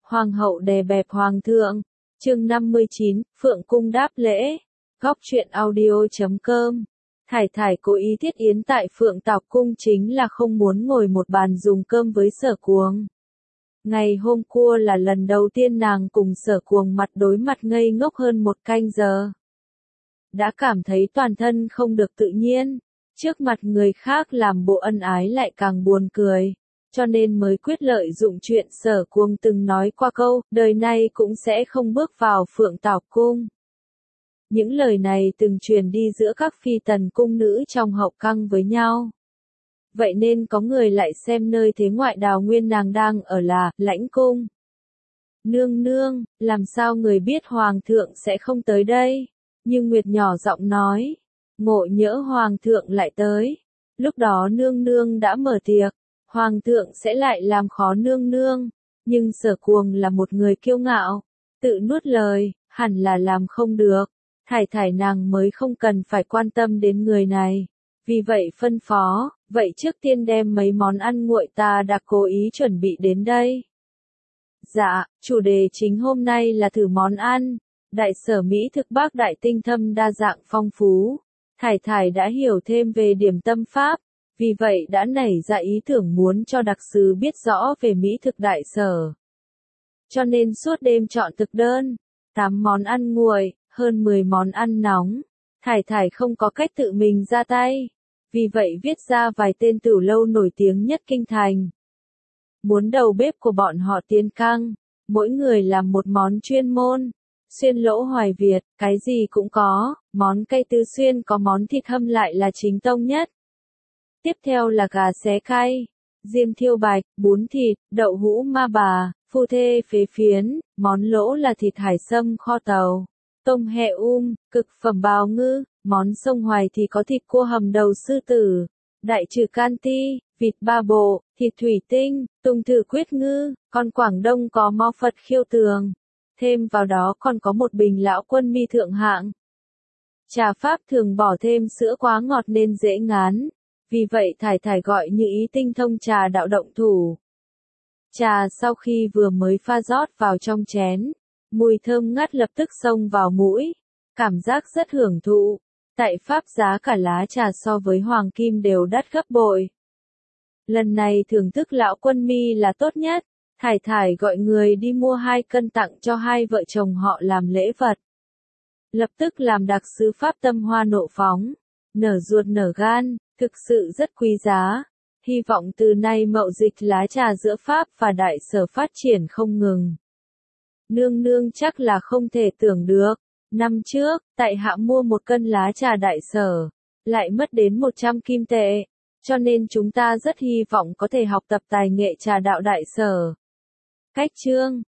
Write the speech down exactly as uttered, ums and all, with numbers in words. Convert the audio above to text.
Hoàng hậu đè bẹp hoàng thượng. Chương năm mươi chín, Phượng cung đáp lễ. Góc truyện audio chấm com. Thải Thải cố ý thiết yến tại Phượng Tảo cung chính là không muốn ngồi một bàn dùng cơm với Sở Cuồng. Ngày hôm qua là lần đầu tiên nàng cùng Sở Cuồng mặt đối mặt ngây ngốc hơn một canh giờ. Đã cảm thấy toàn thân không được tự nhiên, trước mặt người khác làm bộ ân ái lại càng buồn cười, cho nên mới quyết lợi dụng chuyện Sở Cuồng từng nói qua câu, đời này cũng sẽ không bước vào Phượng Tảo cung. Những lời này từng truyền đi giữa các phi tần cung nữ trong hậu căng với nhau. Vậy nên có người lại xem nơi thế ngoại đào nguyên nàng đang ở là Lãnh cung. Nương nương, làm sao người biết hoàng thượng sẽ không tới đây? Nhưng Nguyệt nhỏ giọng nói, ngộ nhỡ hoàng thượng lại tới. Lúc đó nương nương đã mở tiệc, hoàng thượng sẽ lại làm khó nương nương. Nhưng Sở Cuồng là một người kiêu ngạo, tự nuốt lời, hẳn là làm không được. Thải Thải nàng mới không cần phải quan tâm đến người này. Vì vậy phân phó, vậy trước tiên đem mấy món ăn nguội ta đã cố ý chuẩn bị đến đây. Dạ, chủ đề chính hôm nay là thử món ăn. Đại sở Mỹ thực Bắc đại tinh thâm đa dạng phong phú. Thải Thải đã hiểu thêm về điểm tâm Pháp, vì vậy đã nảy ra ý tưởng muốn cho đặc sứ biết rõ về Mỹ thực đại sở. Cho nên suốt đêm chọn thực đơn, tám món ăn nguội, hơn mười món ăn nóng. Thải Thải không có cách tự mình ra tay, vì vậy viết ra vài tên tửu lâu nổi tiếng nhất kinh thành. Muốn đầu bếp của bọn họ tiên căng, mỗi người làm một món chuyên môn. Xuyên lỗ Hoài Việt, cái gì cũng có, món cay Tứ Xuyên có món thịt hâm lại là chính tông nhất. Tiếp theo là gà xé cay, diêm thiêu bạch, bún thịt, đậu hũ ma bà, phu thê phế phiến, món lỗ là thịt hải sâm kho tàu, tôm hẹ um, cực phẩm bào ngư, món sông Hoài thì có thịt cua hầm đầu sư tử, đại trừ can ti, vịt ba bộ, thịt thủy tinh, tùng thử quyết ngư, còn Quảng Đông có mo Phật khiêu tường. Thêm vào đó còn có một bình lão quân mi thượng hạng. Trà Pháp thường bỏ thêm sữa quá ngọt nên dễ ngán, vì vậy Thải Thải gọi Như Ý tinh thông trà đạo động thủ. Trà sau khi vừa mới pha rót vào trong chén, mùi thơm ngát lập tức xông vào mũi, cảm giác rất hưởng thụ. Tại Pháp giá cả lá trà so với hoàng kim đều đắt gấp bội. Lần này thưởng thức lão quân mi là tốt nhất. Thải Thải gọi người đi mua hai cân tặng cho hai vợ chồng họ làm lễ vật. Lập tức làm đặc sứ Pháp tâm hoa nộ phóng, nở ruột nở gan, thực sự rất quý giá. Hy vọng từ nay mậu dịch lá trà giữa Pháp và đại sở phát triển không ngừng. Nương nương chắc là không thể tưởng được, năm trước, tại hạ mua một cân lá trà đại sở, lại mất đến một trăm kim tệ, cho nên chúng ta rất hy vọng có thể học tập tài nghệ trà đạo đại sở. Cách chương